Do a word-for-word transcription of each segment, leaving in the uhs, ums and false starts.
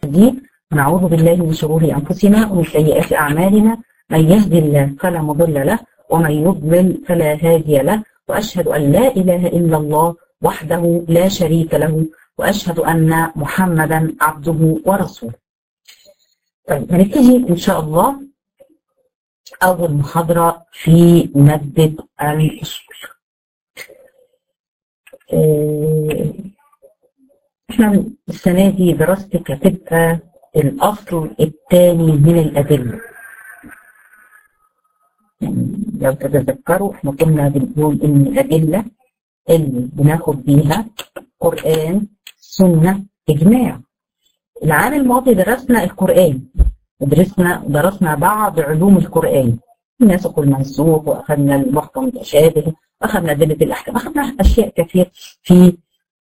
نهديه، ونعوذ بالله من شرور أنفسنا ومن سيئات أعمالنا، من يهدي الله فلا مضل له ومن يضلل فلا هادي له، وأشهد أن لا إله إلا الله وحده لا شريك له، وأشهد أن محمدا عبده ورسوله. طيب هنبتدي إن شاء الله أول محاضرة في مادة الأصول. احنا السنة دي دراستك هتبقى الأصل الثاني من الأدلة. يعني لو تتذكروا احنا كنا بنقول إن الأدلة اللي بناخد بيها قرآن، سنة، إجماع. العام الماضي درسنا القرآن ودرسنا درسنا بعض علوم القرآن، الناسخ والمنسوخ، وأخذنا المحكم المتشابه، وأخذنا أدلة الأحكام، أخذنا أشياء كثير في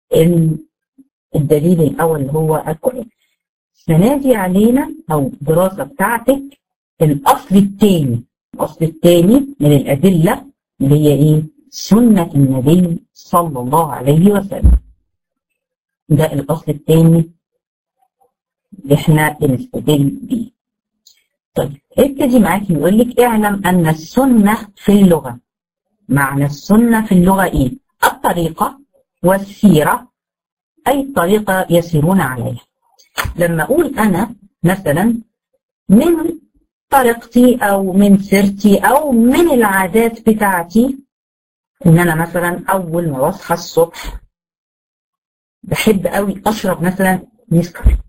الدليل الأول اللي هو القرآن. السنة دي علينا أو الدراسة بتاعتك الأصل الثاني، الأصل الثاني من الأدلة اللي هي إيه؟ سنة النبي صلى الله عليه وسلم. ده الأصل الثاني اللي احنا بنستدل بيه. طيب ابتدي معاكي يقول لك اعلم أن السنة في اللغة. معنى السنة في اللغة إيه؟ الطريقة والسيرة، أي طريقة يسيرون عليها. لما أقول أنا مثلا من طريقتي أو من سيرتي أو من العادات بتاعتي، إن أنا مثلا أول ما أصحى الصبح بحب قوي أشرب مثلا نسكافيه،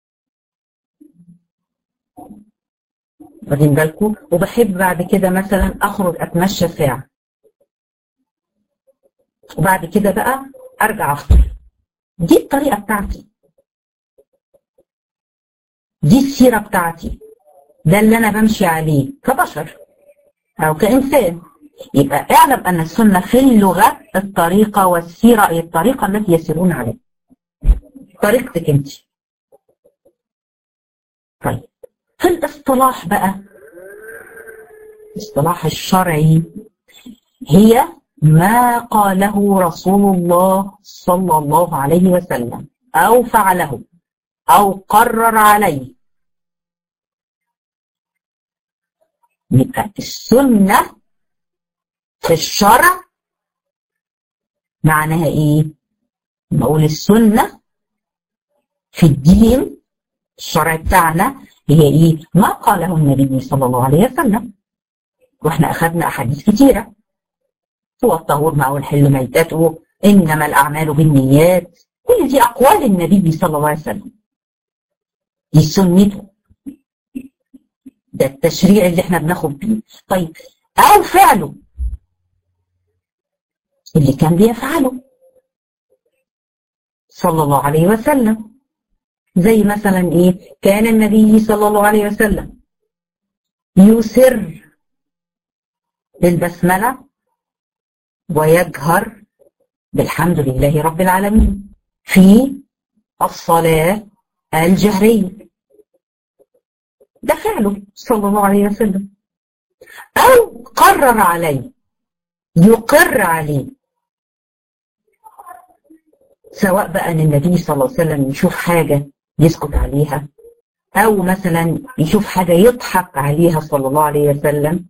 واخدين بالكم، وبحب بعد كده مثلا أخرج أتمشى ساعة، وبعد كده بقى أرجع أفطر. دي الطريقة بتاعتي، دي السيرة بتاعتي، ده اللي أنا بمشي عليه كبشر أو كإنسان. يبقى اعلم أن السنة في اللغة الطريقة والسيرة، أي الطريقة التي يسيرون عليها، طريقتك أنت. طيب في الاصطلاح بقى، الاصطلاح الشرعي هي ما قاله رسول الله صلى الله عليه وسلم أو فعله أو قرر عليه. يبقى السنة في الشرع معناها إيه؟ نقول السنة في الدين الشرع بتاعنا هي إيه؟ ما قاله النبي صلى الله عليه وسلم. وإحنا أخذنا أحاديث كتيرة، هو الطهور معه الحل ميتته، إنما الأعمال بالنيات، كل دي أقوال النبي صلى الله عليه وسلم، دي سنته، ده التشريع اللي احنا بناخد بيه. طيب أو فعله اللي كان بيفعله صلى الله عليه وسلم، زي مثلا إيه؟ كان النبي صلى الله عليه وسلم يسر بالبسملة ويجهر بالحمد لله رب العالمين في الصلاة الجهرية، ده فعله صلى الله عليه وسلم. أو قرر عليه، يقر عليه، سواء بقى أن النبي صلى الله عليه وسلم يشوف حاجة يسكت عليها، أو مثلا يشوف حاجة يضحك عليها صلى الله عليه وسلم،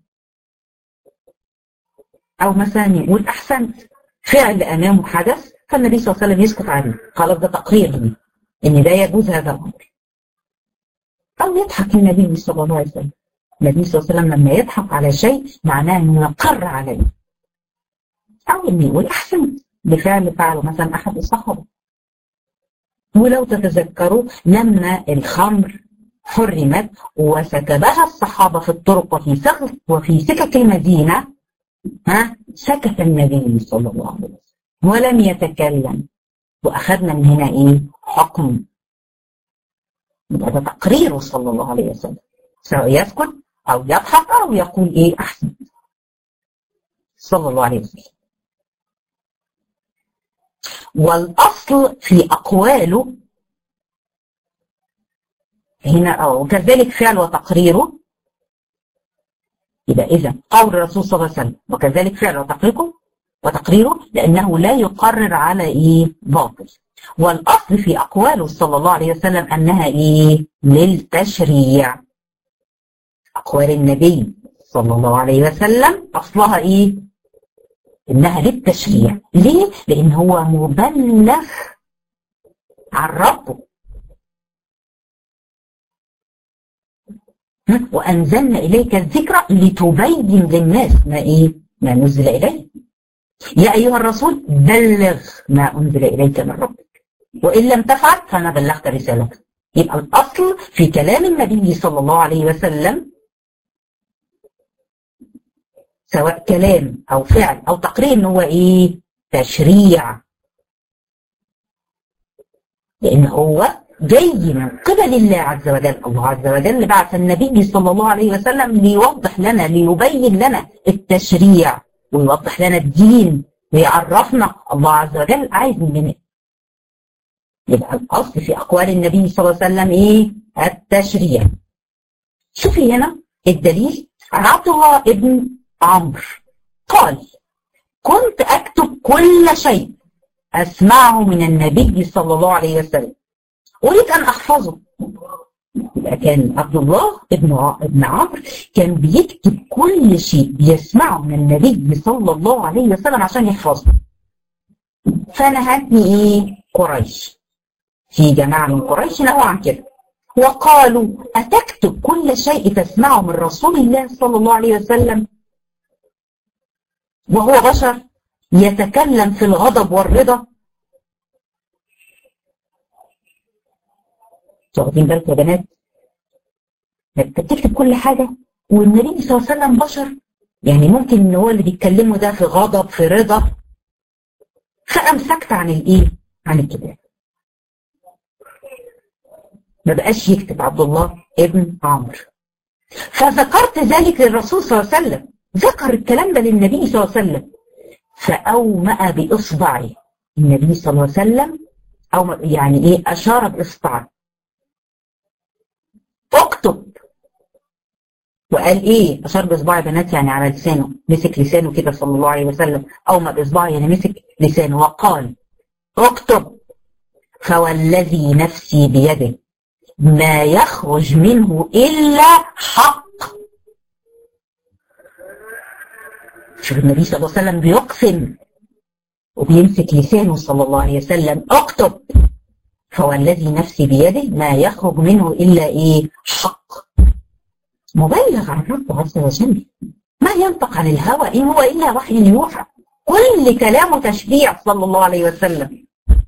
أو مثلا يقول أحسنت، فعل أمامه حدث فالنبي صلى الله عليه وسلم يسكت عليه، خلاص ده تقرير لي إن ده يجوز هذا الأمر. أو يضحك النبي صلى الله عليه وسلم، النبي صلى الله عليه وسلم لما يضحك على شيء معناه إنه يقر عليه، أو إنه يقول أحسنت بفعل فعله مثلا أحد الصحابة. ولو تتذكروا لما الخمر حرمت وسكبها الصحابة في الطرق وفي سكك وفي سكك المدينة، ها سكت النبي صلى الله عليه وسلم ولم يتكلم، وأخذنا من هنا إيه؟ حكم، يبقى ده تقريره صلى الله عليه وسلم، سواء يسكت أو يضحك أو يقول إيه أحسن صلى الله عليه وسلم. والأصل في أقواله هنا، أو كذلك فعل وتقريره، يبقى إذا قول الرسول صلى الله عليه وسلم وكذلك فعل وتقريره وتقريره لأنه لا يقرر على إيه؟ باطل. والأصل في أقواله صلى الله عليه وسلم أنها إيه؟ للتشريع. أقوال النبي صلى الله عليه وسلم أصلها إيه؟ إنها للتشريع. ليه؟ لأن هو مبلغ عن ربه. وأنزلنا إليك الذكر لتبين للناس ما إيه؟ ما نزل إليه. يا أيها الرسول بلغ ما أنزل إليك من ربك، وإن لم تفعل فما بلغت رسالته. يبقى الأصل في كلام النبي صلى الله عليه وسلم سواء كلام أو فعل أو تقرير إن هو إيه؟ تشريع. لأن هو جاي من قبل الله عز وجل. الله عز وجل بعث النبي صلى الله عليه وسلم ليوضح لنا، ليبين لنا التشريع ويوضح لنا الدين ويعرفنا الله عز وجل عايز مننا. يبقى الأصل في أقوال النبي صلى الله عليه وسلم إيه؟ التشريع. شوفي هنا الدليل عن عبد الله ابن عمرو قال: كنت أكتب كل شيء أسمعه من النبي صلى الله عليه وسلم، أريد أن أحفظه. يبقى كان عبد الله ابن ابن عمرو كان بيكتب كل شيء بيسمعه من النبي صلى الله عليه وسلم عشان يحفظه. فنهتني إيه؟ قريش، في جماعة من قريش نهوا عن كده وقالوا: أتكتب كل شيء تسمعه من رسول الله صلى الله عليه وسلم وهو بشر يتكلم في الغضب والرضا؟ واخدين بالكم يا بنات؟ انت بتكتب كل حاجه والنبي صلى الله عليه وسلم بشر، يعني ممكن ان هو اللي بيتكلمه ده في غضب في رضا. فامسكت عن الايه؟ عن الكتاب، ما بقاش يكتب عبد الله ابن عمرو. فذكرت ذلك للرسول صلى الله عليه وسلم، ذكر الكلام ده للنبي صلى الله عليه وسلم، فأومأ بإصبعه النبي صلى الله عليه وسلم، أو يعني إيه؟ أشار بإصبعه: اكتب. وقال إيه؟ أشار بإصبعه يا بنات يعني على لسانه، مسك لسانه كده صلى الله عليه وسلم. أومأ بإصبعه يعني مسك لسانه وقال: اكتب. فوالذي نفسي بيده ما يخرج منه إلا حق. شوف النبي صلى الله عليه وسلم بيقسم وبيمسك لسانه صلى الله عليه وسلم: اكتب. فوالذي نفسي بيده ما يخرج منه إلا إيه؟ حق. مبلغ عن ربه عز وجل، ما ينطق عن الهوى إن هو إلا وحي يوحى. كل كلامه تشريع صلى الله عليه وسلم.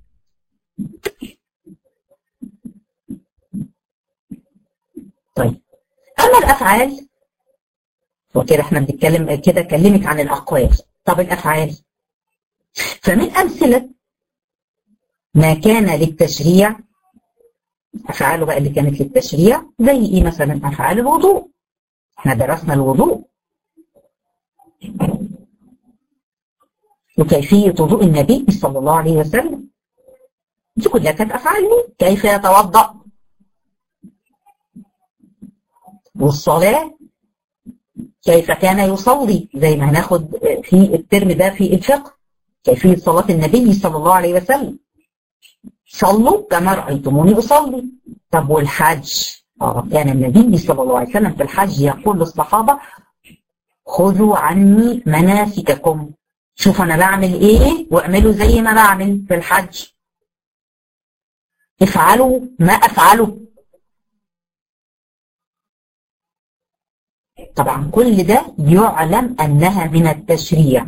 طيب، أما الأفعال وكده احنا بنتكلم كده، كلمك عن الأقوال. طب الأفعال، فمن أمثلة ما كان للتشريع، أفعاله بقى اللي كانت للتشريع زي إيه مثلا؟ أفعال الوضوء، احنا درسنا الوضوء وكيفية وضوء النبي صلى الله عليه وسلم، دي كلها كانت أفعال مين؟ كيف يتوضأ، والصلاة كيف كان يصلي، زي ما هناخد في الترم ده في الفقه كيفية صلاة النبي صلى الله عليه وسلم: صلوا كما رأيتموني أصلي. طب والحج؟ آه كان النبي صلى الله عليه وسلم في الحج يقول للصحابة: خذوا عني مناسككم، شوف أنا بعمل إيه واعملوا زي ما بعمل في الحج، افعلوا ما أفعله. طبعا كل ده يعلم أنها من التشريع،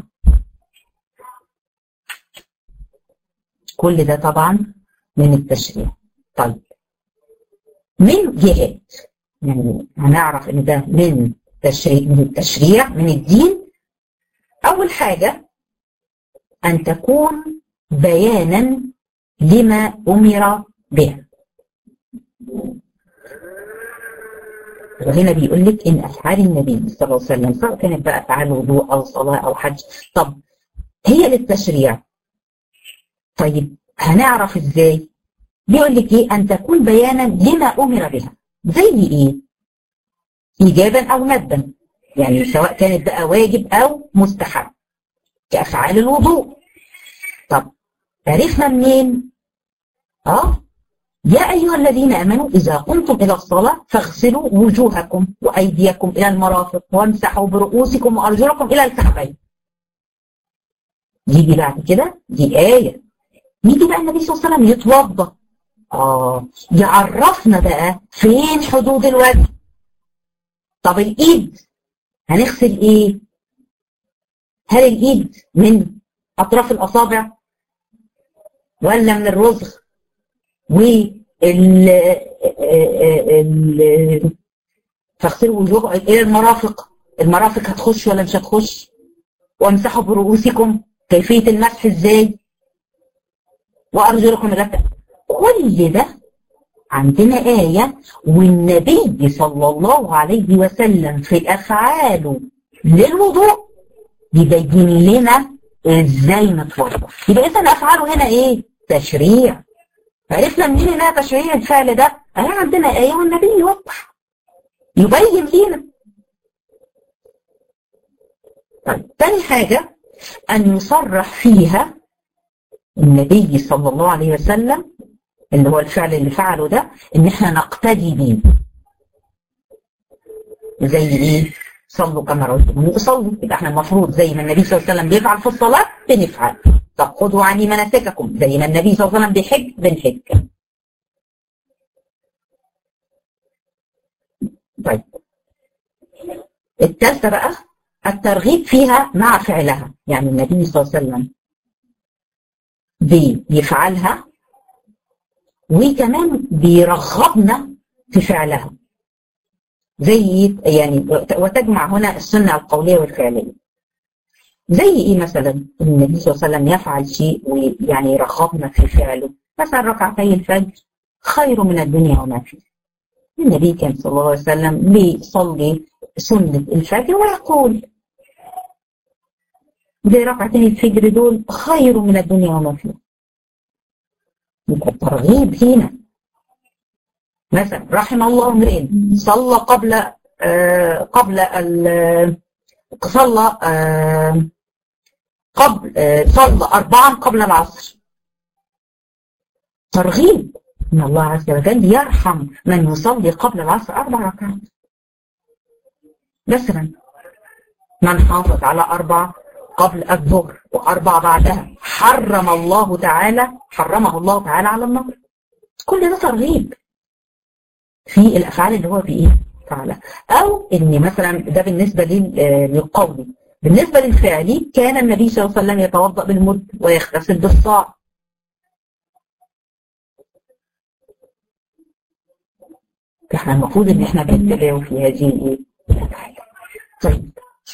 كل ده طبعا من التشريع. طيب، من جهات يعني هنعرف ان ده من تشريع، من التشريع من الدين. اول حاجة ان تكون بيانا لما امر به. وهنا بيقول لك ان افعال النبي صلى الله عليه وسلم سواء كانت بقى افعال وضوء او صلاة او حج، طب هي للتشريع. طيب هنعرف ازاي؟ بيقول لك ايه؟ ان تكون بيانا لما امر بها. زي ايه؟ ايجابا او ندبا، يعني سواء كانت بقى واجب او مستحب كافعال الوضوء. طب عرفنا منين اه يا أيها الذين آمنوا إذا قمتم إلى الصلاة فاغسلوا وجوهكم وأيديكم إلى المرافق وامسحوا برؤوسكم وأرجلكم إلى الكعبين. يجي بعد كده دي آية. يجي بقى النبي صلى الله عليه وسلم يتوضأ، آه يعرفنا بقى فين حدود الوجه. طب الإيد هنغسل إيه؟ هل الإيد من أطراف الأصابع ولا من الرزغ؟ وال فاغسلوا وجوهكم الى المرافق، المرافق هتخش ولا مش هتخش؟ وامسحوا برؤوسكم، كيفيه المسح ازاي؟ وارجلكم الى، كل ده عندنا آية، والنبي صلى الله عليه وسلم في افعاله للوضوء يبين لنا ازاي نتوضا. يبقى اذا افعاله هنا ايه؟ تشريع. عرفنا منين انها تشريع الفعل ده؟ اهي عندنا آية والنبي يوضح يبين لينا. طيب تاني حاجة أن يصرح فيها النبي صلى الله عليه وسلم اللي هو الفعل اللي فعله ده إن احنا نقتدي بيه. زي إيه؟ صلوا كما رأيتموني أصلي. يبقى احنا المفروض زي ما النبي صلى الله عليه وسلم بيفعل في الصلاة بنفعل. طب خذوا عني مناسككم، زي ما النبي صلى الله عليه وسلم بيحج بنحج. طيب الثالثة بقى الترغيب فيها مع فعلها، يعني النبي صلى الله عليه وسلم بيفعلها وكمان بيرغبنا في فعلها. زي يعني وتجمع هنا السنة القولية والفعلية. زي ايه مثلا؟ النبي صلى الله عليه وسلم يفعل شيء ويعني يرغبنا في فعله، مثلا ركعتي الفجر خير من الدنيا وما فيها. النبي كان صلى الله عليه وسلم بيصلي سنة الفجر ويقول زي ركعتين الفجر دول خير من الدنيا وما فيها. يبقى الترغيب هنا. مثلا رحم الله امرئ صلى قبل آه قبل ال صلى آه قبل آه صلى أربعا قبل العصر. ترغيب إن الله عز وجل يرحم من يصلي قبل العصر أربع ركعات. مثلا من حافظ على أربعة قبل الظهر وأربعة بعدها حرم الله تعالى حرمه الله تعالى على النار. كل ده ترغيب في الأفعال اللي هو بإيه؟ فعلها. أو إن مثلا ده بالنسبة للقول. بالنسبة للفعلي كان النبي صلى الله عليه وسلم يتوضأ بالمد ويغتسل بالصاع. احنا المفروض ان احنا بنتبعه في هذه الايه؟ طيب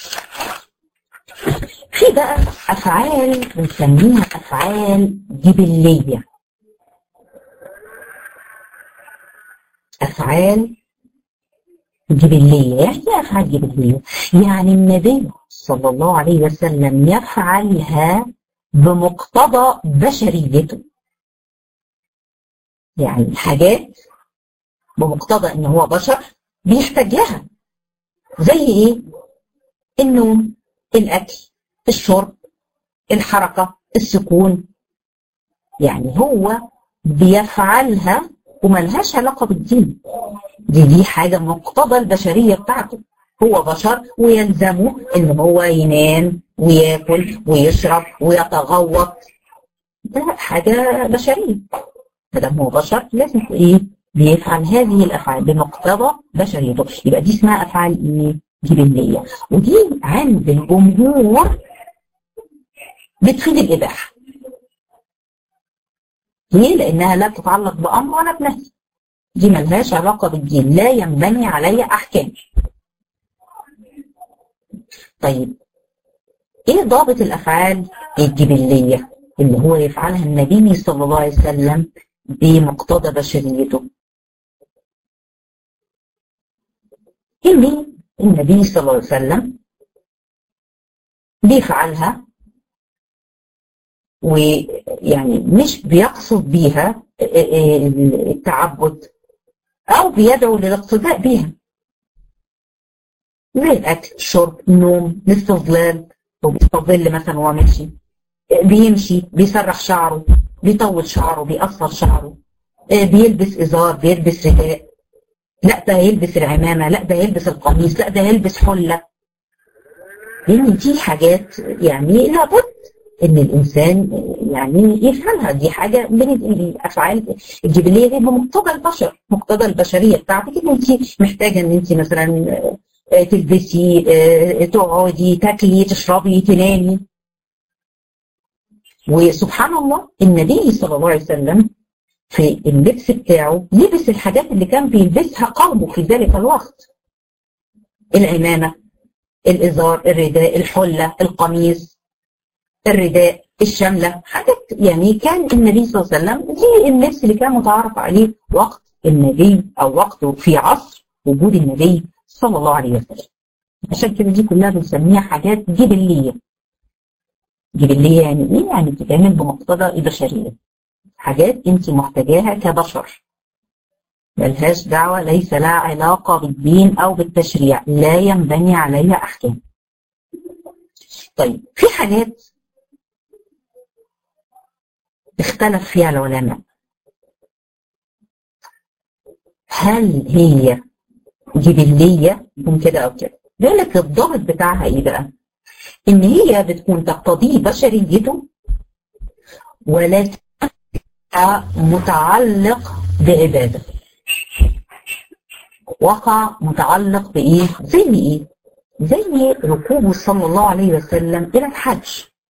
في بقى افعال بنسميها افعال جبليه. افعال جبليه، يعني ايه افعال جبليه؟ يعني النبي صلى الله عليه وسلم يفعلها بمقتضى بشريته. يعني حاجات بمقتضى ان هو بشر بيحتاج لها. زي ايه؟ النوم، الاكل، الشرب، الحركة، السكون. يعني هو بيفعلها وملهاش علاقة بالدين. دي دي حاجة مقتضى البشرية بتاعته. هو بشر ويلزمه ان هو ينام وياكل ويشرب ويتغوط. ده حاجة بشرية. فده هو بشر لازم ايه؟ بيفعل هذه الافعال بمقتضى بشريته. يبقى دي اسمها افعال ايه؟ جبليه. ودي عند الجمهور بتفيد الاباحه. ليه؟ لانها لا تتعلق بامر ولا بنهي. دي ملهاش علاقه بالدين، لا ينبني عليها احكام. طيب ايه ضابط الافعال الجبليه اللي هو يفعلها النبي صلى الله عليه وسلم بمقتضى بشريته؟ إن النبي صلى الله عليه وسلم بيفعلها ويعني مش بيقصد بيها التعبد أو بيدعو للاقتداء بيها. زي الأكل، الشرب، النوم، الاستظلال، أو بيستظل مثلا وهو ماشي، بيمشي، بيسرح شعره. بيطول شعره، بيقصر شعره، بيلبس ازار، بيلبس رداء، لا ده يلبس العمامه، لا ده يلبس القميص، لا ده يلبس حله. لان دي حاجات يعني لابد ان الانسان يعني يفهمها، دي حاجه من الافعال الجبليه دي بمقتضى البشر، مقتضى البشريه بتاعتك، ان انت محتاجه ان انت مثلا تلبسي، تقعدي، تاكلي، تشربي، تنامي. وسبحان الله النبي صلى الله عليه وسلم في اللبس بتاعه لبس الحاجات اللي كان بيلبسها قومه في ذلك الوقت: العمامه، الازار، الرداء، الحله، القميص، الرداء، الشمله، حاجات يعني كان النبي صلى الله عليه وسلم دي اللبس اللي كان متعارف عليه وقت النبي او وقته في عصر وجود النبي صلى الله عليه وسلم. عشان كده دي كلها بنسميها حاجات جبليه. جبليه يعني ايه؟ يعني بتتعمل بمقتضى البشريه، حاجات انت محتاجاها كبشر، ملهاش دعوه، ليس لها علاقه بالدين او بالتشريع، لا ينبني عليها احكام. طيب في حاجات اختلف فيها العلماء، هل هي جبليه يكون كده او كده؟ بيقول لك الضابط بتاعها ايه بقى؟ ان هي بتكون تقتضيه بشريته ولكن متعلق بعباده، وقع متعلق بايه؟ زي ايه؟ زي ركوبه صلى الله عليه وسلم الى الحج.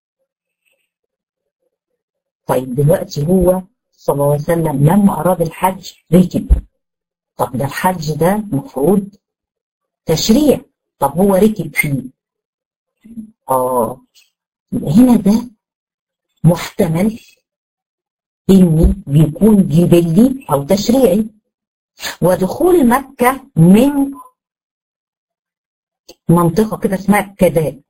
طيب دلوقتي هو صلى الله عليه وسلم لما اراد الحج ركب، طب ده الحج ده مفروض تشريع، طب هو ركب فيه، اه هنا ده محتمل ان بيكون جبلي او تشريعي. ودخول مكة من منطقة كده اسمها كداء،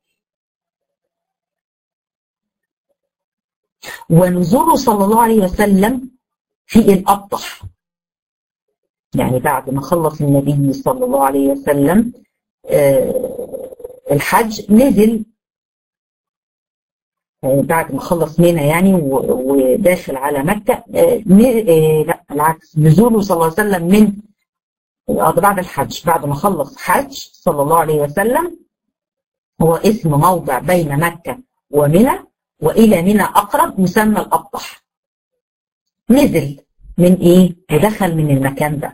ونزوله صلى الله عليه وسلم في الأبطح، يعني بعد ما خلص النبي صلى الله عليه وسلم آه الحج نزل، آه بعد ما خلص منى يعني وداخل على مكة، آه آه لا العكس، نزوله صلى الله عليه وسلم من بعد الحج، بعد ما خلص حج صلى الله عليه وسلم، هو اسم موضع بين مكة ومنى، وإلى منى أقرب، مسمى الأبطح. نزل من إيه؟ ودخل من المكان ده.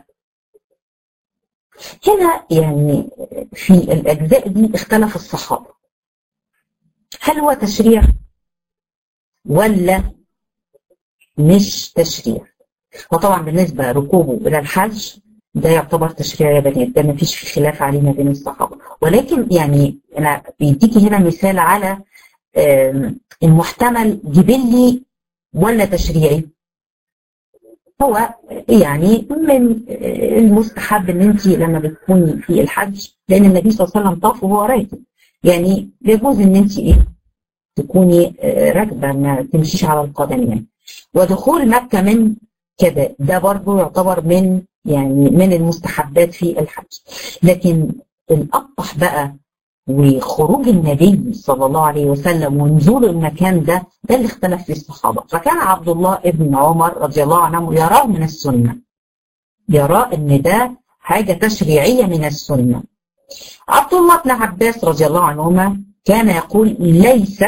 هنا يعني في الأجزاء دي اختلف الصحابة، هل هو تشريع ولا مش تشريع؟ وطبعا بالنسبة ركوبه إلى الحج ده يعتبر تشريع يا بنات، ده مفيش في خلاف عليه ما بين الصحابة. ولكن يعني أنا بيديكي هنا مثال على المحتمل جبلي ولا تشريعي. هو يعني من المستحب ان انت لما بتكوني في الحج، لان النبي صلى الله عليه وسلم طاف وهو راكب، يعني يجوز ان انت ايه تكوني راكبه ما تمشيش على القدم يعني. ودخول مكه من كده ده برضه يعتبر من يعني من المستحبات في الحج. لكن الأبطح بقى وخروج النبي صلى الله عليه وسلم ونزول المكان ده، ده اللي اختلف فيه الصحابة. فكان عبد الله ابن عمر رضي الله عنه يراه من السنة، يرى ان ده حاجة تشريعية من السنة. عبد الله بن عباس رضي الله عنهما كان يقول ليس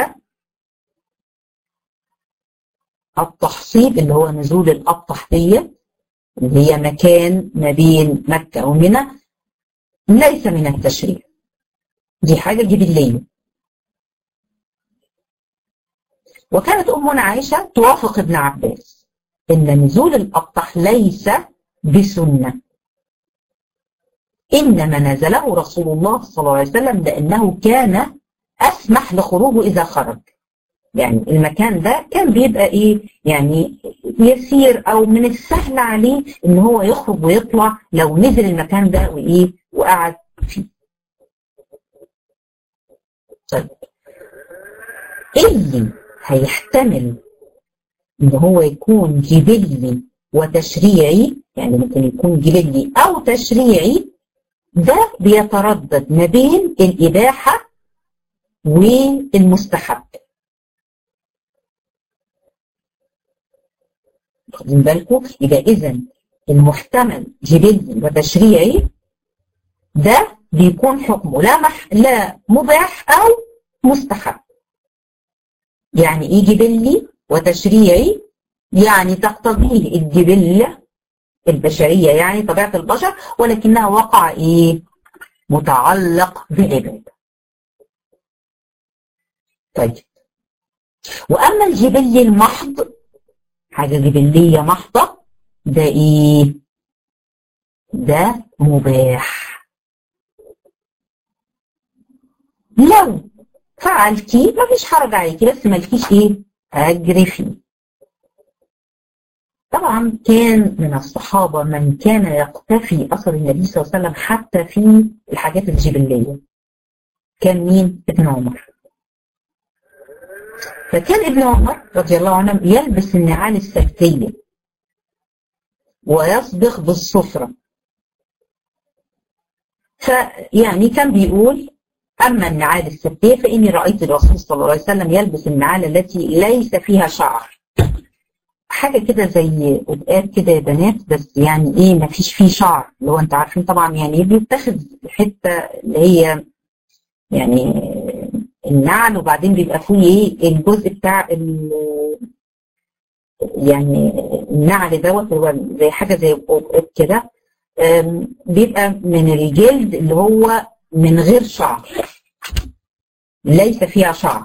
التحصيب اللي هو نزول الأبطح دي اللي هي مكان ما بين مكة ومنى ليس من التشريع، دي حاجة جبلية. وكانت أمنا عائشة توافق ابن عباس إن نزول الأبطح ليس بسنة، إنما نزله رسول الله صلى الله عليه وسلم لأنه كان أسمح لخروجه إذا خرج. يعني المكان ده كان بيبقى إيه يعني يسير أو من السهل عليه إن هو يخرج ويطلع لو نزل المكان ده وإيه وقعد فيه. طيب اللي هيحتمل إن هو يكون جبلي وتشريعي، يعني ممكن يكون جبلي أو تشريعي، ده بيتردد ما بين الإباحة والمستحب. واخدين بالكم؟ يبقى اذا المحتمل جبلي وتشريعي ده بيكون حكمه لا مح... لا مباح او مستحب. يعني ايه جبلي وتشريعي؟ يعني تقتضيه الجبله البشريه، يعني طبيعه البشر، ولكنها وقع ايه؟ متعلق بالعباده. طيب، واما الجبلي المحض، حاجه جبليه محضه، ده ايه؟ ده مباح. لو فعلتي مفيش حرج عليكي، بس مالكيش ايه؟ اجر فيه. طبعا كان من الصحابه من كان يقتفي اثر النبي صلى الله عليه وسلم حتى في الحاجات الجبليه. كان مين؟ ابن عمر. فكان ابن عمر رضي الله عنه يلبس النعال السبتيه ويصبغ بالصفره. فيعني كان بيقول: أما النعال السبتية فإني رأيت الرسول صلى الله عليه وسلم يلبس النعال التي ليس فيها شعر. حاجة كده زي قبقات كده يا بنات، بس يعني إيه، ما فيش فيه شعر، اللي هو أنت عارفين طبعا يعني بيتاخد الحتة اللي هي يعني النعل، وبعدين بيبقى فيه إيه الجزء بتاع يعني النعل دوت، هو زي حاجة زي قبقات كده، بيبقى من الجلد اللي هو من غير شعر، ليس فيها شعر.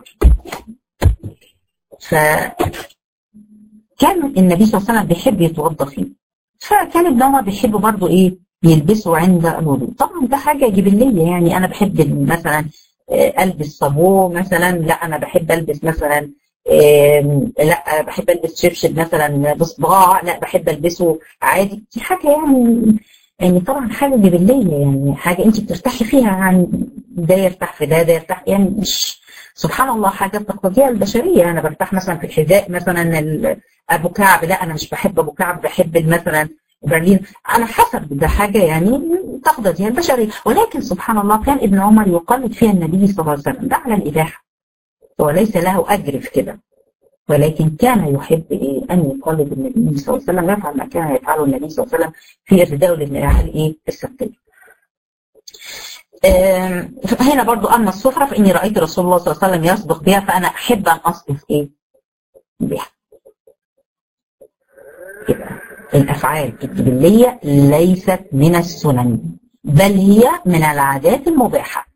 فكان النبي صلى الله عليه وسلم بيحب يتوضا فيه، فكان ابن عمر بيحب برضه ايه يلبسه عند الوضوء. طبعا ده حاجه جبليه، يعني انا بحب مثلا البس صابون مثلا، لا انا بحب البس مثلا لا بحب البس شبشب مثلا بصباع، لا بحب البسه عادي. دي حاجه يعني يعني طبعا حاجه جبليه، يعني حاجه انت بترتاحي فيها، عن ده يرتاح في ده، ده يرتاح، يعني مش سبحان الله حاجه تقتضيها البشريه. انا برتاح مثلا في الحذاء مثلا ابو كعب، لا انا مش بحب ابو كعب، بحب مثلا برلين، على حسب، ده حاجه يعني تقتضيها البشريه. ولكن سبحان الله كان ابن عمر يقلد فيها النبي صلى الله عليه وسلم، ده على الاباحه وليس له اجر في كده، ولكن كان يحب إيه أن يقلد النبي صلى الله عليه وسلم، يفعل ما كان يفعله النبي صلى الله عليه وسلم في الرداء للنعال إيه السبتية. هنا برضو أما الصفرة فإني رأيت رسول الله صلى الله عليه وسلم يصبغ بها، فأنا أحب أن أصبغ إيه بها. الأفعال الجبلية ليست من السنن، بل هي من العادات المباحة.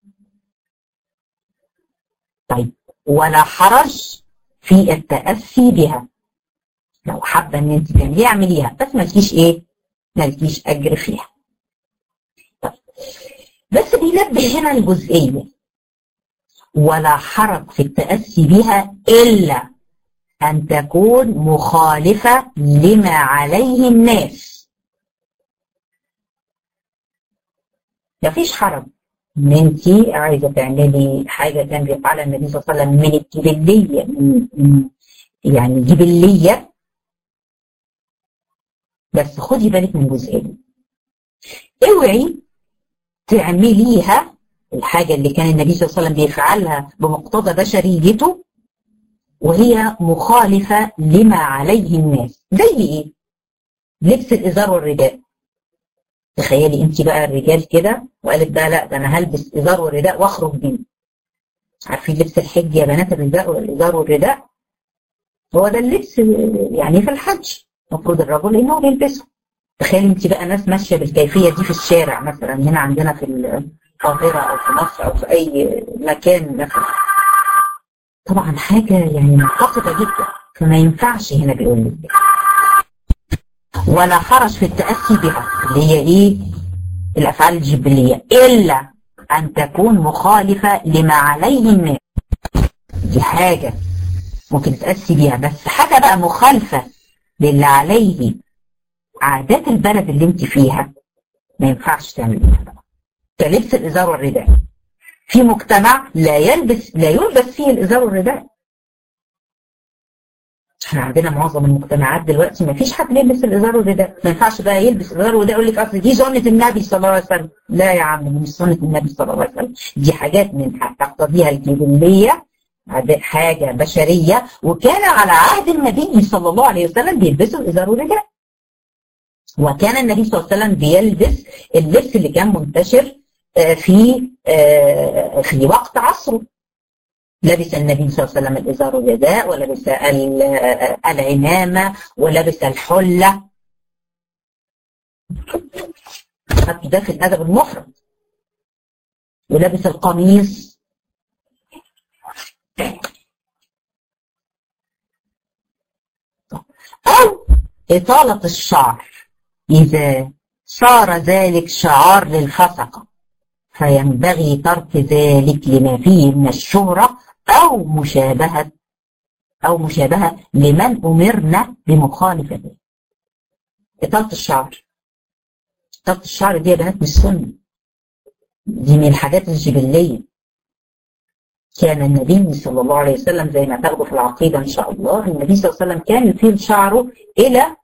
طيب، ولا حرج في التأسي بها، لو حابة ان انت تعمليها اعمليها، بس مالكيش ايه؟ مالكيش اجر فيها. طيب، بس بينبه هنا الجزئية: ولا حرج في التأسي بها إلا أن تكون مخالفة لما عليه الناس. مفيش حرج ان انت عايزة تعملي حاجة كان بيفعلها النبي صلى الله عليه وسلم من الجبلية، من يعني جبلية، بس خدي بالك من جزئين. اوعي تعمليها الحاجة اللي كان النبي صلى الله عليه وسلم بيفعلها بمقتضى بشريته وهي مخالفة لما عليه الناس. زي ايه؟ لبس الازار والرداء. تخيلي انت بقى الرجال كده وقالت بقى لا ده انا هلبس ازار والرداء واخرج بيه. عارفين لبس الحج يا بنات، الرداء والازار والرداء هو ده اللبس يعني في الحج المفروض الرجل انه بيلبسه. تخيلي انت بقى ناس ماشيه بالكيفيه دي في الشارع مثلا هنا عندنا في القاهره او في مصر او في اي مكان مثلا، طبعا حاجه يعني منخفضه جدا، فما ينفعش. هنا بيقول لك ولا حرج في التأسي بها، اللي هي ايه؟ الافعال الجبليه، الا ان تكون مخالفه لما عليه الناس. دي حاجه ممكن تتأسي بيها، بس حاجه بقى مخالفه للي عليه عادات البلد اللي انت فيها ما ينفعش تعمليها بقى. كلبس الازار والرداء في مجتمع لا يلبس لا يلبس فيه الازار والرداء. احنا عندنا معظم المجتمعات دلوقتي ما فيش حد بيلبس الازار والرداء، ما ينفعش بقى يلبس الازار والرداء يقول لك اصل دي سنه النبي صلى الله عليه وسلم. لا يا عم، مش سنه النبي صلى الله عليه وسلم، دي حاجات من تقتضيها الجبليه حاجة بشرية، وكان على عهد النبي صلى الله عليه وسلم بيلبسوا الإزار والرداء، وكان النبي صلى الله عليه وسلم بيلبس اللبس اللي كان منتشر في في وقت عصره. لبس النبي صلى الله عليه وسلم الإزار والرداء، ولبس العمامة، ولبس الحلة. حتى ده في الأدب المفرد. ولبس القميص. أو إطالة الشعر إذا صار ذلك شعار للفسقة، فينبغي ترك ذلك لما فيه من الشهرة أو مشابهة أو مشابهة لمن أمرنا بمخالفته. إطالة الشعر، إطالة الشعر دي يا بنات مش سنة، دي من الحاجات الجبلية. كان النبي صلى الله عليه وسلم زي ما تاخدوا في العقيدة إن شاء الله، النبي صلى الله عليه وسلم كان يطيل شعره إلى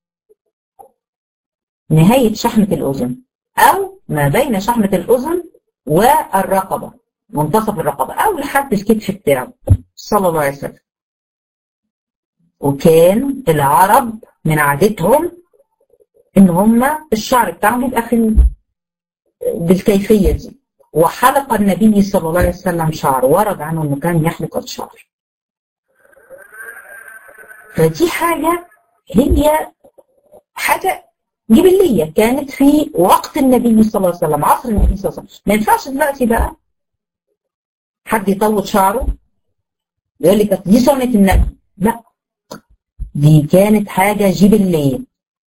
نهاية شحمة الأذن، أو ما بين شحمة الأذن والرقبة، منتصف الرقبة، أو لحد الكتف بتاعه صلى الله عليه وسلم. وكان العرب من عادتهم إن هم الشعر بتاعهم يبقى في بالكيفية دي، وحلق النبي صلى الله عليه وسلم شعر، ورد عنه إنه كان يحلق الشعر. فدي حاجة هي حاجة جبلية كانت في وقت النبي صلى الله عليه وسلم، عصر النبي صلى الله عليه وسلم. ما ينفعش دلوقتي بقى حد يطول شعره يقول لك دي سنة النبي، لا، دي كانت حاجة جبلية.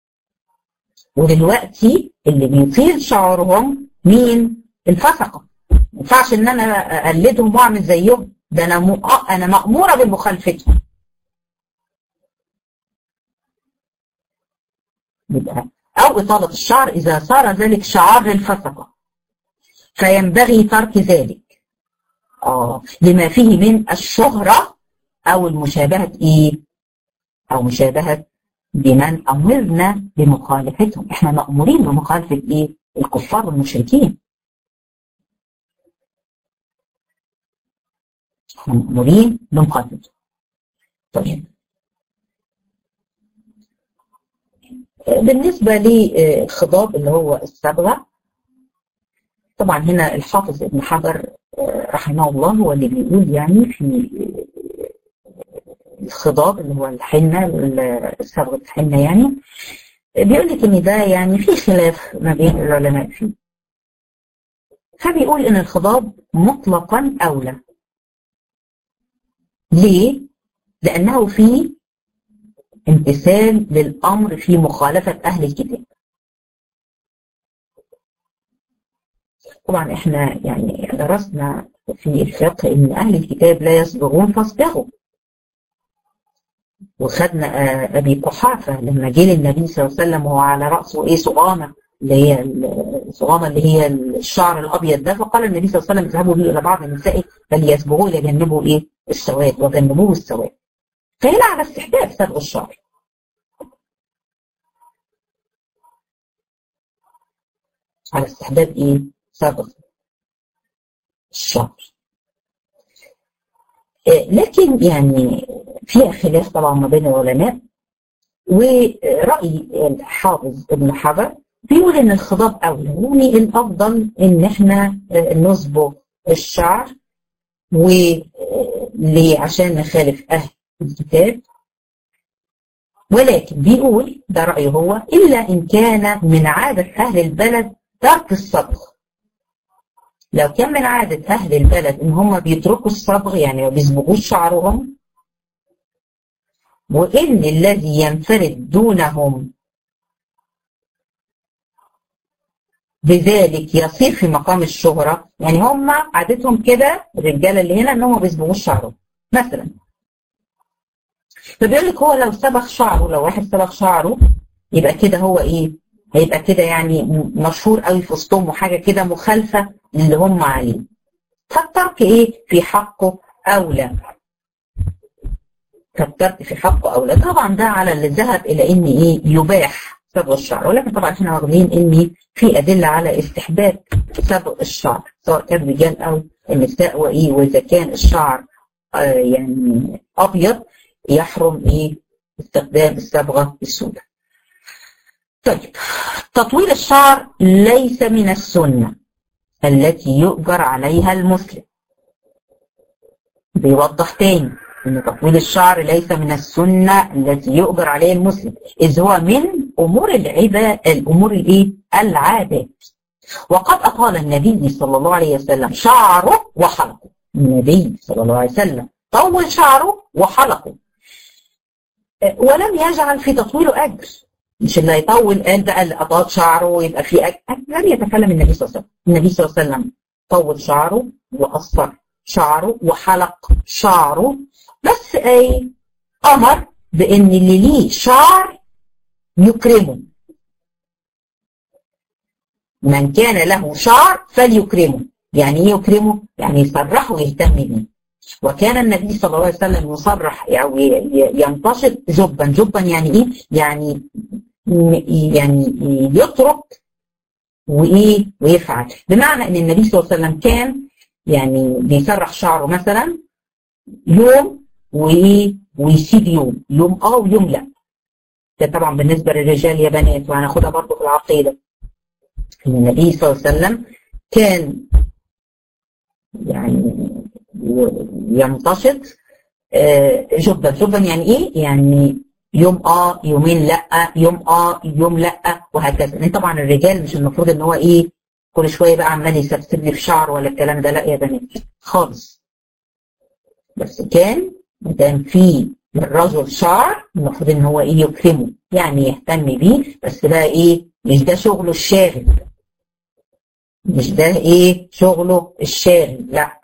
ودلوقتي اللي بيطيل شعرهم مين؟ الفسقة. ما ينفعش ان انا اقلدهم واعمل زيهم، ده انا م... انا مأمورة بمخالفتهم. يبقى أو إطالة الشعر إذا صار ذلك شعار للفسقة، فينبغي ترك ذلك آه لما فيه من الشهرة أو المشابهة إيه؟ أو مشابهة بمن أمرنا بمخالفتهم. إحنا مأمورين بمخالفة إيه؟ الكفار والمشركين. إحنا مأمورين بمخالفتهم. طيب بالنسبة للخضاب اللي هو الصبغة، طبعا هنا الحافظ ابن حجر رحمه الله هو اللي بيقول يعني في الخضاب اللي هو الحنة، صبغة الحنة، يعني بيقول لك ان ده يعني في خلاف ما بين العلماء فيه. فبيقول ان الخضاب مطلقا أولى. ليه؟ لأنه فيه امتثال للأمر في مخالفة أهل الكتاب. طبعا احنا يعني درسنا في الفقه ان أهل الكتاب لا يصبغون فاصبغوا، وخدنا أبي قحافة لما جه للنبي صلى الله عليه وسلم وهو على رأسه ايه صغامة، اللي هي الصغامة اللي هي الشعر الأبيض ده، فقال النبي صلى الله عليه وسلم اذهبوا به إلى بعض النساء فليصبغوه ليجنبوا ايه السواد، وجنبوه السواد. فهنا على استحباب صبغ الشعر. على استحباب ايه؟ صبغ الشعر. لكن يعني فيها خلاف طبعا ما بين العلماء، ورأي الحافظ ابن حجر بيقول ان الخضاب اولى، يعني الافضل ان احنا نصبغ الشعر وليه؟ عشان نخالف اهل الكتاب. ولكن بيقول ده رأيه هو الا ان كان من عادة اهل البلد ترك الصبغ. لو كان من عادة أهل البلد إن هم بيتركوا الصبغ، يعني ما بيصبغوش شعرهم، وإن الذي ينفرد دونهم بذلك يصير في مقام الشهرة، يعني هم عادتهم كده الرجالة اللي هنا إن هم ما بيصبغوش شعرهم مثلا. فبيقول لك هو لو صبغ شعره، لو واحد صبغ شعره يبقى كده هو إيه؟ هيبقى كده يعني مشهور قوي في وسطهم، وحاجة كده مخالفة اللي هم عليه. فالترك ايه في حقه اولى. فالترك في حقه اولى. طبعا ده على اللي ذهب الى ان ايه يباح صبغ الشعر، ولكن طبعا احنا واخدين ان في ادله على استحباب صبغ الشعر سواء كان رجال او النساء، وايه واذا كان الشعر يعني ابيض يحرم ايه استخدام الصبغه السوداء. طيب تطويل الشعر ليس من السنه التي يؤجر عليها المسلم. بيوضح تاني ان تطويل الشعر ليس من السنه التي يؤجر عليها المسلم، اذ هو من امور العباده الامور الايه العادات. وقد اطال النبي صلى الله عليه وسلم شعره وحلقه. النبي صلى الله عليه وسلم طول شعره وحلقه ولم يجعل في تطويله اجر. مش اللي هيطول قال بقى اللي اطال شعره ويبقى فيه اجر، لم يتكلم النبي صلى الله عليه وسلم. النبي صلى الله عليه وسلم طول شعره وقصر شعره وحلق شعره، بس ايه امر بان اللي ليه شعر يكرمه. من كان له شعر فليكرمه. يعني ايه يكرمه؟ يعني يصرحه ويهتم بيه. وكان النبي صلى الله عليه وسلم يصرح او ينتشط جبا. جبا يعني ايه؟ يعني يعني يترك وايه ويفعل. بمعنى ان النبي صلى الله عليه وسلم كان يعني بيسرح شعره مثلا يوم وايه ويسيب يوم، يوم اه ويوم لا. ده طبعا بالنسبه للرجال يا بنات، وهناخدها برضه في العقيده. النبي صلى الله عليه وسلم كان يعني ينتشط جبا. جبا يعني ايه؟ يعني يوم اه يومين لا، يوم اه يوم لا، وهكذا. يعني طبعا الرجال مش المفروض ان هو ايه كل شويه بقى عمال يسبسب لي في شعر ولا الكلام ده، لا يا بنات خالص. بس كان ما دام في الرجل شعر المفروض ان هو ايه يكرمه، يعني يهتم بيه. بس بقى ايه مش ده شغله الشاغل، مش ده ايه شغله الشاغل، لا.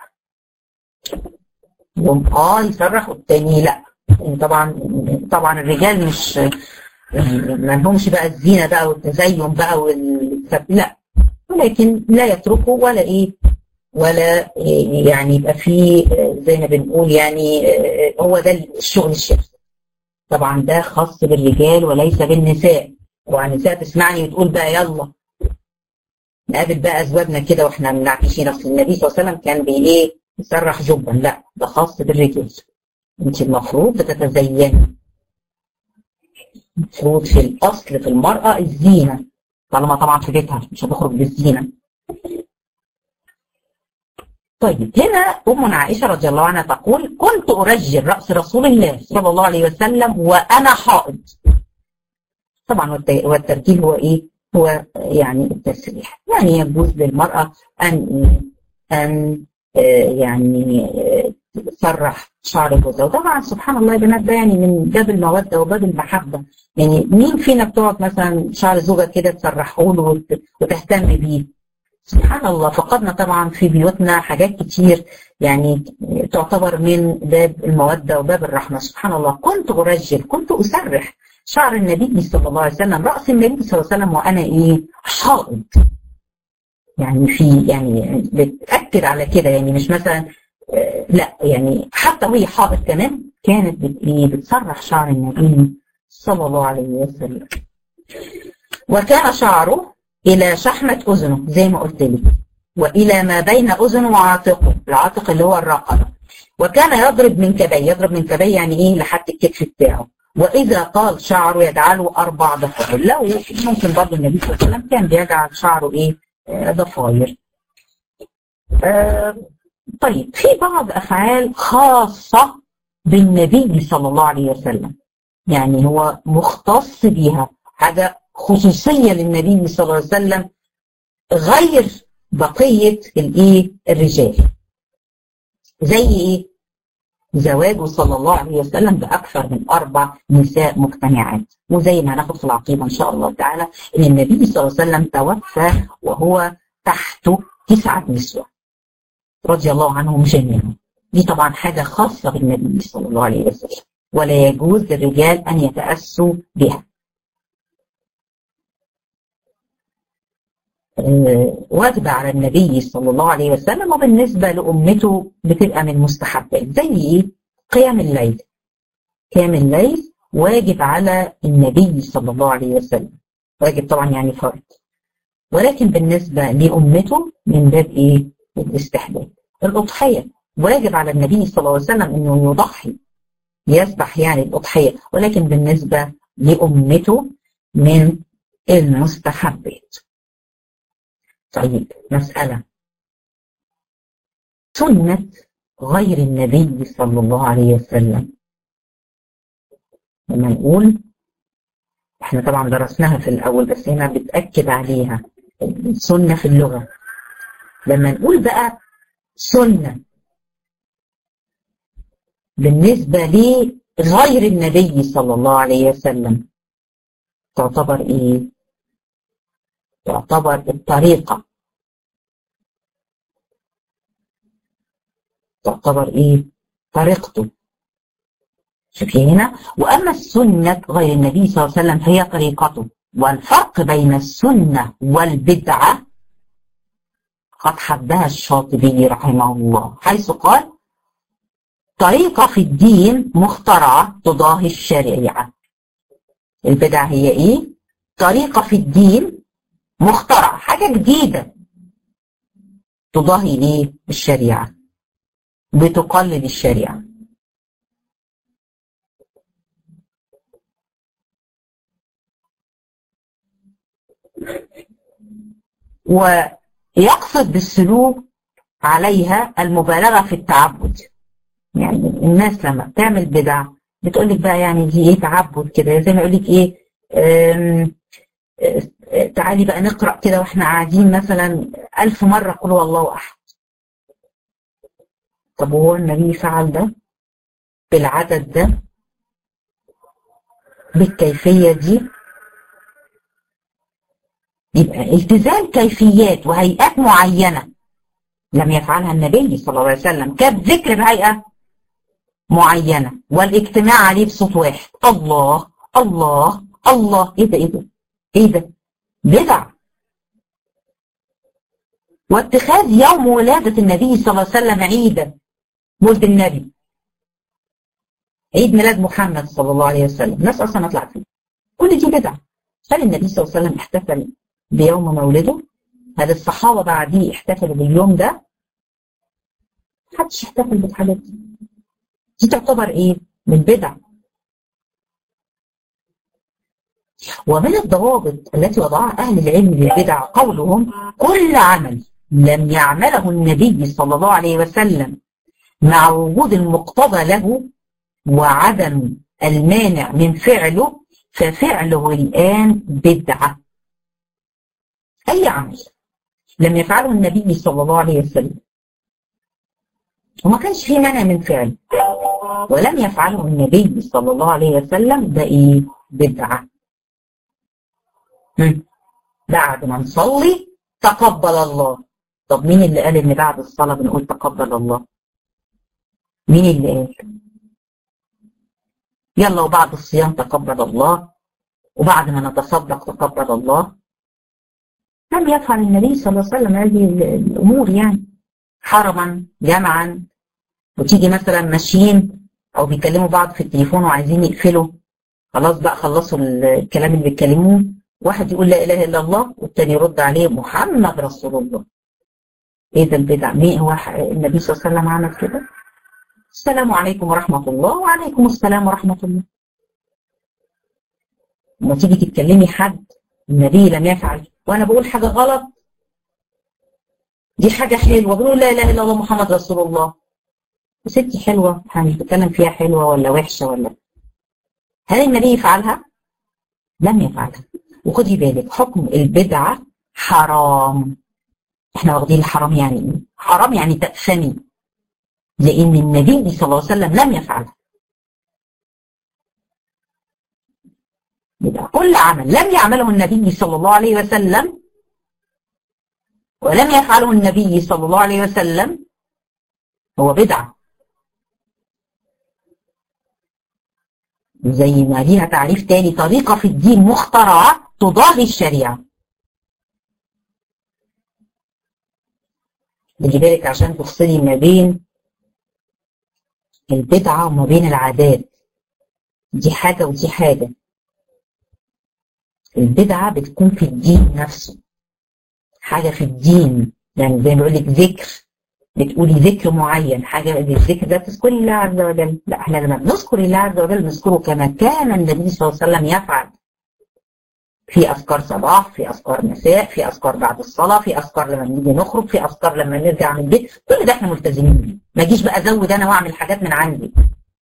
يوم اه يصرح والتاني لا. طبعا طبعا الرجال مش ما لهمش بقى الزينه بقى والتزين بقى وال لا، ولكن لا يتركوا ولا ايه ولا إيه يعني يبقى فيه زي ما بنقول يعني هو ده الشغل الشاغل. طبعا ده خاص بالرجال وليس بالنساء. والنساء تسمعني وتقول بقى يلا نقابل بقى ازواجنا كده واحنا منعكشين. اصل النبي صلى الله عليه وسلم كان بي ايه يسرح جبا، لا ده خاص بالرجال. انت المفروض بتتزيني. المفروض في الاصل في المراه الزينه، طالما طبعا في بيتها مش هتخرج بالزينه. طيب هنا ام عائشه رضي الله عنها تقول: كنت ارجل راس رسول الله صلى الله عليه وسلم وانا حائض. طبعا والترجيل هو ايه؟ هو يعني التسريح. يعني يجوز للمراه ان ان يعني تسرح شعر جوزها. وطبعا سبحان الله يا بنات ده يعني من باب الموده وباب المحبه. يعني مين فينا بتقعد مثلا شعر زوجها كده تسرحه له وتهتم بيه؟ سبحان الله. فقدنا طبعا في بيوتنا حاجات كتير يعني تعتبر من باب الموده وباب الرحمه. سبحان الله. كنت ارجل، كنت اسرح شعر النبي صلى الله عليه وسلم، راس النبي صلى الله عليه وسلم وانا ايه حائض. يعني في يعني بتأكد على كده، يعني مش مثلا آه لا، يعني حتى وهي حائض كمان كانت بتسرح شعر النبي صلى الله عليه وسلم. وكان شعره إلى شحمة أذنه زي ما قلت لك، وإلى ما بين أذنه وعاتقه، العاتق اللي هو الرقبة. وكان يضرب من كبيه، يضرب من كبيه يعني إيه لحد الكتف بتاعه. وإذا طال شعره يجعله أربع ضفائر. لو ممكن برضه النبي صلى الله عليه وسلم كان بيجعل شعره إيه ضفاير. آه طيب في بعض أفعال خاصة بالنبي صلى الله عليه وسلم، يعني هو مختص بيها، حاجة خصوصية للنبي صلى الله عليه وسلم غير بقية الإيه الرجال. زي إيه؟ زواجه صلى الله عليه وسلم بأكثر من أربع نساء مجتمعات. وزي ما هناخد في العقيدة إن شاء الله تعالى إن النبي صلى الله عليه وسلم توفى وهو تحته تسعة نسوة رضي الله عنهم جميعا. دي طبعا حاجة خاصة بالنبي صلى الله عليه وسلم، ولا يجوز للرجال أن يتأسوا بها. واجب على النبي صلى الله عليه وسلم، وبالنسبة لأمته بتبقى من مستحبات. زي إيه؟ قيام الليل. قيام الليل واجب على النبي صلى الله عليه وسلم، واجب طبعا يعني فرض، ولكن بالنسبة لأمته من باب إيه؟ الاستحباب. الأضحية واجب على النبي صلى الله عليه وسلم انه يضحي يذبح يعني الأضحية، ولكن بالنسبة لأمته من المستحبات. طيب مسألة، سنة غير النبي صلى الله عليه وسلم، لما نقول احنا طبعا درسناها في الأول بس هنا بتأكد عليها السنة في اللغة، لما نقول بقى سنة بالنسبة لغير النبي صلى الله عليه وسلم تعتبر ايه؟ تعتبر الطريقة، تعتبر ايه؟ طريقته. شوفي هنا، واما السنة غير النبي صلى الله عليه وسلم فهي طريقته. والفرق بين السنة والبدعة قد حدها الشاطبي رحمه الله حيث قال: طريقة في الدين مخترعة تضاهي الشريعة. البدعة هي ايه؟ طريقة في الدين مخترعة، حاجة جديدة تضاهي ايه؟ الشريعة، بتقلد الشريعة. ويقصد بالسلوك عليها المبالغة في التعبد. يعني الناس لما بتعمل بدع بتقول لك بقى يعني دي ايه؟ تعبد كده، زي ما يقول لك ايه، آم آم تعالي بقى نقرأ كده واحنا قاعدين مثلا ألف مرة قل هو الله أحد. طب هو النبي فعل ده بالعدد ده بالكيفية دي؟ يبقى التزام كيفيات وهيئات معينة لم يفعلها النبي صلى الله عليه وسلم، كالذكر بهيئة معينة والاجتماع عليه بصوت واحد، الله الله الله. ايه ده ايه ده ايه ده؟ بدع. واتخاذ يوم ولادة النبي صلى الله عليه وسلم عيدا، مولد النبي، عيد ميلاد محمد صلى الله عليه وسلم، الناس اصلا ما طلعت فيه، كل دي بدع. هل النبي صلى الله عليه وسلم احتفل بيوم مولده؟ هل الصحابة بعديه احتفلوا باليوم ده؟ محدش احتفل بالحاجات دي. دي تعتبر ايه؟ من بدع. ومن الضوابط التي وضعها أهل العلم للبدع قولهم: كل عمل لم يعمله النبي صلى الله عليه وسلم مع وجود المقتضى له وعدم المانع من فعله ففعله الآن بدعة. أي عمل لم يفعله النبي صلى الله عليه وسلم وما كانش فيه مانع من فعله ولم يفعله النبي صلى الله عليه وسلم، ده إيه؟ بدعة. بعد ما نصلي تقبل الله. طب مين اللي قال ان بعد الصلاة بنقول تقبل الله؟ مين اللي قال؟ يلا وبعد الصيام تقبل الله، وبعد ما نتصدق تقبل الله. لم يفعل النبي صلى الله عليه وسلم هذه الامور، يعني حرما جمعا. وتيجي مثلا ماشيين او بيكلموا بعض في التليفون وعايزين يقفلوا، خلاص بقى خلصوا الكلام اللي بيتكلموه، واحد يقول لا اله الا الله والتاني يرد عليه محمد رسول الله. ايه ده البدع؟ مين هو النبي صلى الله عليه وسلم عمل كده؟ السلام عليكم ورحمة الله. وعليكم السلام ورحمة الله. لما تيجي تتكلمي حد النبي لم يفعل وانا بقول حاجة غلط، دي حاجة حلوة، بقول لا اله الا الله محمد رسول الله. ستي حلوة، هنتكلم فيها حلوة ولا وحشة ولا؟ هل النبي يفعلها؟ لم يفعلها. وخدي بالك حكم البدعة حرام. احنا واخدين الحرام يعني ايه؟ حرام يعني تأثمي، لأن النبي صلى الله عليه وسلم لم يفعلها. يبقى كل عمل لم يعمله النبي صلى الله عليه وسلم ولم يفعله النبي صلى الله عليه وسلم هو بدعة. زي ما ليها تعريف تاني: طريقة في الدين مخترعة تضاهي الشريعة. خدي بالك عشان تفصلي ما بين البدعة وما بين العادات، دي حاجة ودي حاجة. البدعة بتكون في الدين نفسه، حاجة في الدين، يعني زي ما بيقول لك ذكر بتقولي ذكر معين، حاجة الذكر ده تذكري الله عز وجل. لا، احنا لما بنذكر الله عز وجل نذكره كما كان النبي صلى الله عليه وسلم يفعل، في أذكار صباح، في أذكار مساء، في أذكار بعد الصلاة، في أذكار لما نيجي نخرج، في أذكار لما نرجع من البيت. كل ده احنا ملتزمين بيه، ما اجيش بقى أزود أنا وأعمل حاجات من عندي.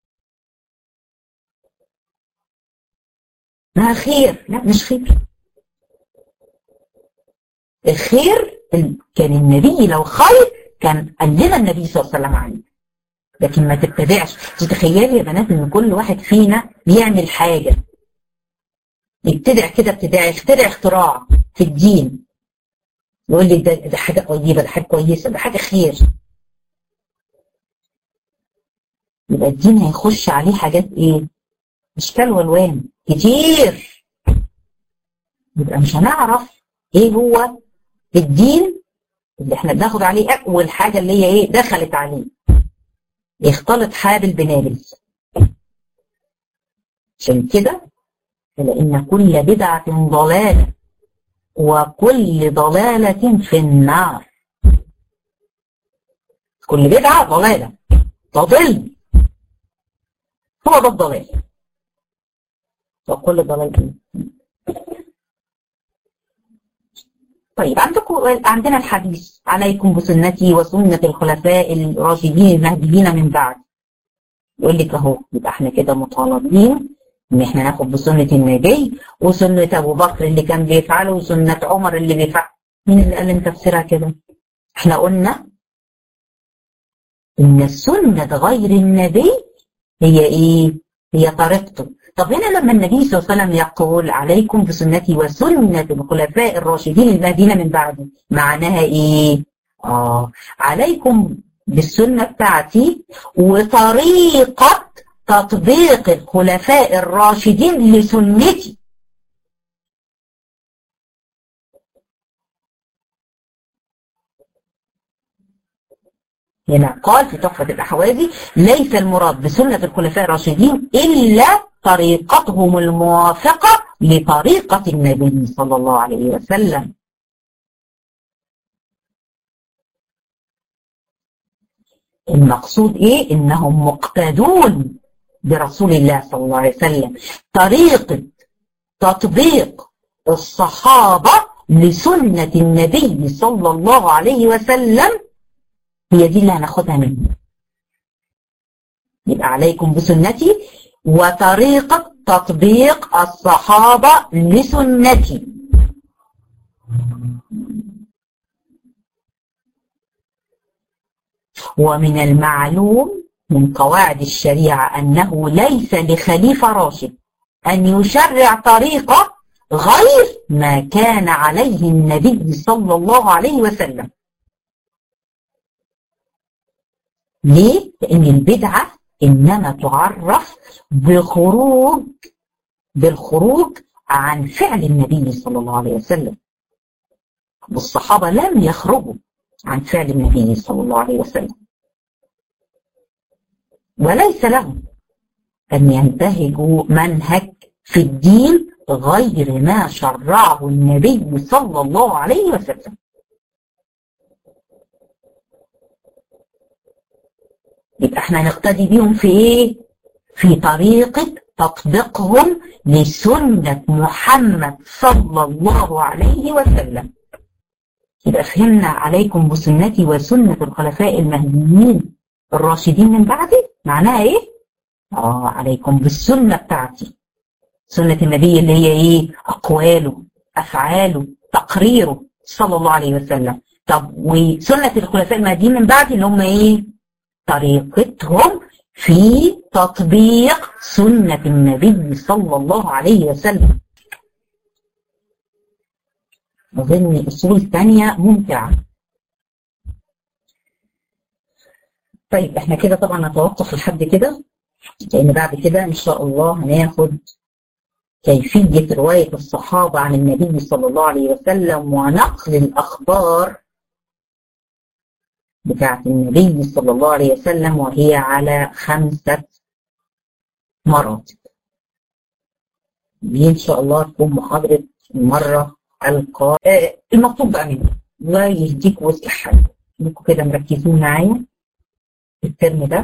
ما خير، لا مش خير. الخير كان النبي لو خير كان قال لنا النبي صلى الله عليه وسلم عنه، لكن ما تتبعش. تتخيلي يا بنات ان كل واحد فينا بيعمل حاجة، يبتدع كده ابتداع، يخترع اختراع في الدين، يقول لي ده, ده حاجة طيبة، ده حاجة كويسة، ده حاجة خير، يبقى الدين هيخش عليه حاجات ايه؟ اشكال والوان كتير، يبقى مش هنعرف ايه هو الدين اللي احنا بناخد عليه اول حاجة اللي هي ايه دخلت عليه، يختلط حابل بنابل. عشان كده لأن كل بدعة ضلالة وكل ضلالة في النار. كل بدعة ضلالة تضل، هو ده الضلال، وكل ضلال. طيب عندكم عندنا الحديث عليكم بسنتي وسنة الخلفاء الراشدين المهديين من بعد، يقول لك اهو يبقى احنا كده مطالبين ان احنا ناخد بسنة النبي وسنة ابو بكر اللي كان بيفعله وسنة عمر اللي بيفعله. مين اللي قال انت تفسرها كده؟ احنا قلنا ان السنة غير النبي هي ايه؟ هي طريقته. طب هنا لما النبي صلى الله عليه وسلم يقول عليكم بسنتي وسنة الخلفاء الراشدين المهديين من بعدي، معناها ايه؟ اه عليكم بالسنة بتاعتي وطريقة تطبيق الخلفاء الراشدين لسنتي. هنا قال في تحفة الأحوازي ليس المراد بسنة الخلفاء الراشدين إلا طريقتهم الموافقة لطريقة النبي صلى الله عليه وسلم. المقصود إيه؟ إنهم مقتدون برسول الله صلى الله عليه وسلم. طريقة تطبيق الصحابة لسنة النبي صلى الله عليه وسلم هي دي اللي هناخدها منه. يبقى عليكم بسنتي وطريقة تطبيق الصحابة لسنتي. ومن المعلوم من قواعد الشريعة أنه ليس لخليفة راشد أن يشرع طريقة غير ما كان عليه النبي صلى الله عليه وسلم. ليه؟ لأن البدعة إنما تعرف بخروج بالخروج عن فعل النبي صلى الله عليه وسلم، والصحابة لم يخرجوا عن فعل النبي صلى الله عليه وسلم، وليس لهم أن ينتهجوا منهج في الدين غير ما شرعه النبي صلى الله عليه وسلم. يبقى احنا نقتدي بيهم في ايه؟ في طريقة تطبيقهم لسنة محمد صلى الله عليه وسلم. يبقى فهمنا عليكم بسنتي وسنة الخلفاء المهديين الراشدين من بعدي معناها ايه؟ اه عليكم بالسنة بتاعتي، سنة النبي اللي هي ايه؟ اقواله افعاله تقريره صلى الله عليه وسلم. طب وسنة الخلفاء المهديين من بعدي اللي هم ايه؟ طريقتهم في تطبيق سنة النبي صلى الله عليه وسلم. أظن أصول ثانية ممتعة. طيب احنا كده طبعا نتوقف لحد كده، لأن بعد كده إن شاء الله هناخد كيفية رواية الصحابة عن النبي صلى الله عليه وسلم ونقل الأخبار بتاعت النبي صلى الله عليه وسلم، وهي على خمسة مراتب. دي إن شاء الله تكون محاضرة المرة القادمة. المطلوب بقى منه الله يهديك ويصلح حالك. انكم كده مركزين معايا الترم ده.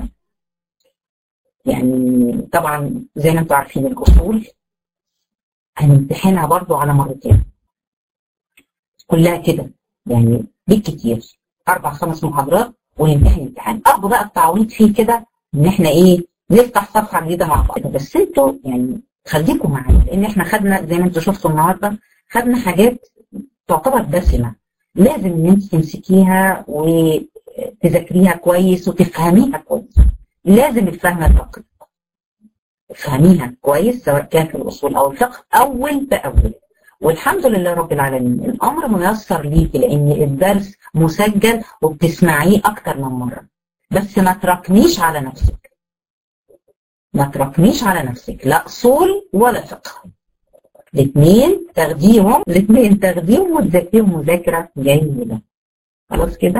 يعني طبعا زي ما انتم عارفين الأصول هنمتحنها برضو على مرتين كلها كده، يعني بالكتير أربع خمس محاضرات ونمتحن امتحان. أرجو بقى التعويض فيه كده إن إحنا إيه نفتح صفحة جديدة مع بعض. بس انتوا يعني خليكم معايا، لأن إحنا خدنا زي ما انتوا شفتوا النهارده خدنا حاجات تعتبر دسمة، لازم إن أنت تمسكيها وتذاكريها كويس وتفهميها كويس. لازم الفهم الدقيق تفهميها كويس، سواء كان في الأصول أو الفقه أول بأول. والحمد لله رب العالمين الأمر ميسر ليكي، لأن الدرس مسجل وبتسمعيه أكتر من مرة. بس ما تراكميش على نفسك، ما تراكميش على نفسك لا أصول ولا فقه، الاثنين تاخديهم الاثنين تاخديهم وتذاكريهم مذاكرة جيدة. خلاص كده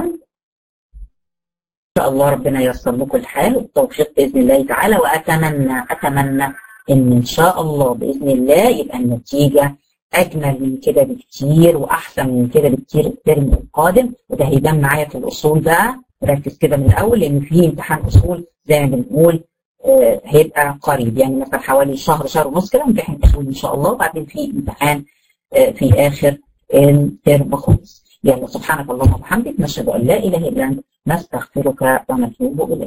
إن شاء الله ربنا ييسر لكم الحال والتوفيق بإذن الله تعالى. وأتمنى أتمنى إن إن شاء الله بإذن الله يبقى النتيجة أجمل من كده بكتير وأحسن من كده بكتير الترم القادم. وده هيبان معايا في الأصول بقى، ركز كده من الأول، لأن في امتحان أصول زي ما بنقول آه هيبقى قريب، يعني مثلا حوالي شهر شهر ونص كده امتحان أصول إن شاء الله، وبعدين في امتحان آه في آخر الترم خالص. يلا سبحانك اللهم وبحمدك، نشهد أن لا إله إلا أنت، نستغفرك ونتوب إليك.